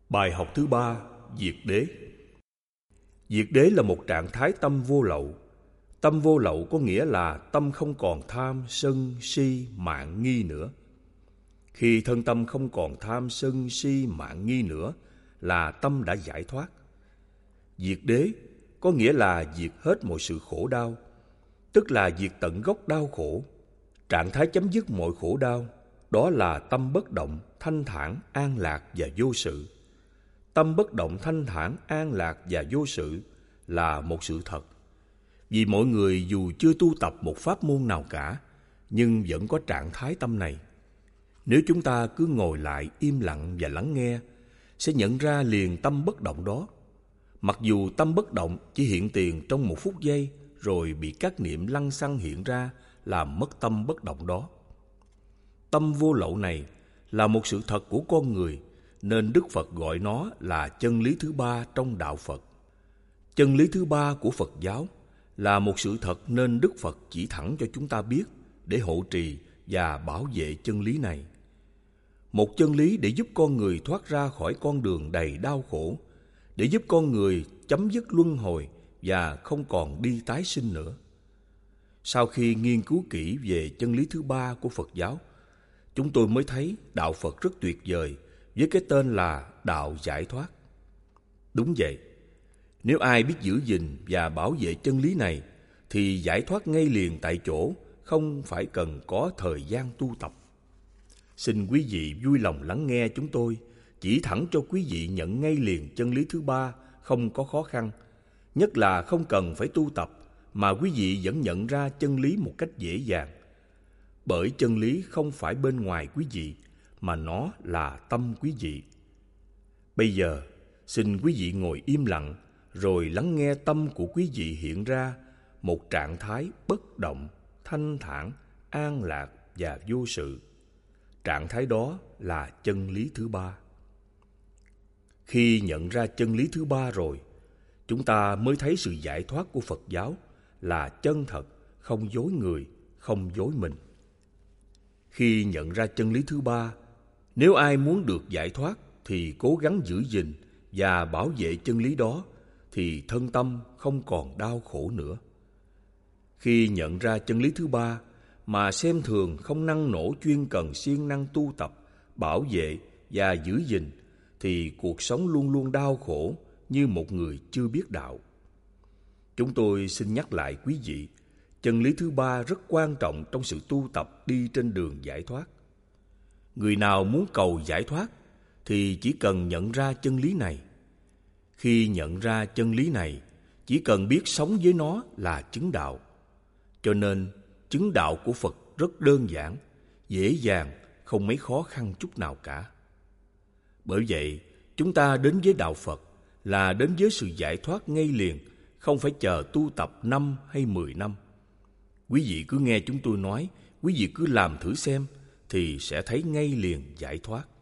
Bài học thứ ba, diệt đế. Diệt đế là một trạng thái tâm vô lậu. Tâm vô lậu có nghĩa là tâm không còn tham, sân, si, mạn, nghi nữa. Khi thân tâm không còn tham, sân, si, mạn, nghi nữa là tâm đã giải thoát. Diệt đế có nghĩa là diệt hết mọi sự khổ đau, tức là diệt tận gốc đau khổ. Trạng thái chấm dứt mọi khổ đau, đó là tâm bất động, thanh thản, an lạc và vô sự. Tâm bất động, thanh thản, an lạc và vô sự là một sự thật. Vì mọi người dù chưa tu tập một pháp môn nào cả, nhưng vẫn có trạng thái tâm này. Nếu chúng ta cứ ngồi lại im lặng và lắng nghe, sẽ nhận ra liền tâm bất động đó. Mặc dù tâm bất động chỉ hiện tiền trong một phút giây, rồi bị các niệm lăng xăng hiện ra làm mất tâm bất động đó. Tâm vô lậu này là một sự thật của con người, nên Đức Phật gọi nó là chân lý thứ ba trong đạo Phật. Chân lý thứ ba của Phật giáo là một sự thật nên Đức Phật chỉ thẳng cho chúng ta biết để hộ trì và bảo vệ chân lý này. Một chân lý để giúp con người thoát ra khỏi con đường đầy đau khổ, để giúp con người chấm dứt luân hồi và không còn đi tái sinh nữa. Sau khi nghiên cứu kỹ về chân lý thứ ba của Phật giáo, chúng tôi mới thấy đạo Phật rất tuyệt vời với cái tên là đạo giải thoát. Đúng vậy, nếu ai biết giữ gìn và bảo vệ chân lý này thì giải thoát ngay liền tại chỗ, không phải cần có thời gian tu tập. Xin quý vị vui lòng lắng nghe chúng tôi chỉ thẳng cho quý vị nhận ngay liền chân lý thứ ba không có khó khăn, nhất là không cần phải tu tập mà quý vị vẫn nhận ra chân lý một cách dễ dàng. Bởi chân lý không phải bên ngoài quý vị, mà nó là tâm quý vị. Bây giờ, xin quý vị ngồi im lặng, rồi lắng nghe tâm của quý vị hiện ra một trạng thái bất động, thanh thản, an lạc và vô sự. Trạng thái đó là chân lý thứ ba. Khi nhận ra chân lý thứ ba rồi, chúng ta mới thấy sự giải thoát của Phật giáo là chân thật, không dối người, không dối mình. Khi nhận ra chân lý thứ ba, nếu ai muốn được giải thoát thì cố gắng giữ gìn và bảo vệ chân lý đó, thì thân tâm không còn đau khổ nữa. Khi nhận ra chân lý thứ ba mà xem thường, không năng nổ chuyên cần siêng năng tu tập, bảo vệ và giữ gìn, thì cuộc sống luôn luôn đau khổ như một người chưa biết đạo. Chúng tôi xin nhắc lại quý vị, chân lý thứ ba rất quan trọng trong sự tu tập đi trên đường giải thoát. Người nào muốn cầu giải thoát thì chỉ cần nhận ra chân lý này. Khi nhận ra chân lý này, chỉ cần biết sống với nó là chứng đạo. Cho nên, chứng đạo của Phật rất đơn giản, dễ dàng, không mấy khó khăn chút nào cả. Bởi vậy, chúng ta đến với đạo Phật là đến với sự giải thoát ngay liền, không phải chờ tu tập 5 hay 10 năm. Quý vị cứ nghe chúng tôi nói, quý vị cứ làm thử xem, thì sẽ thấy ngay liền giải thoát.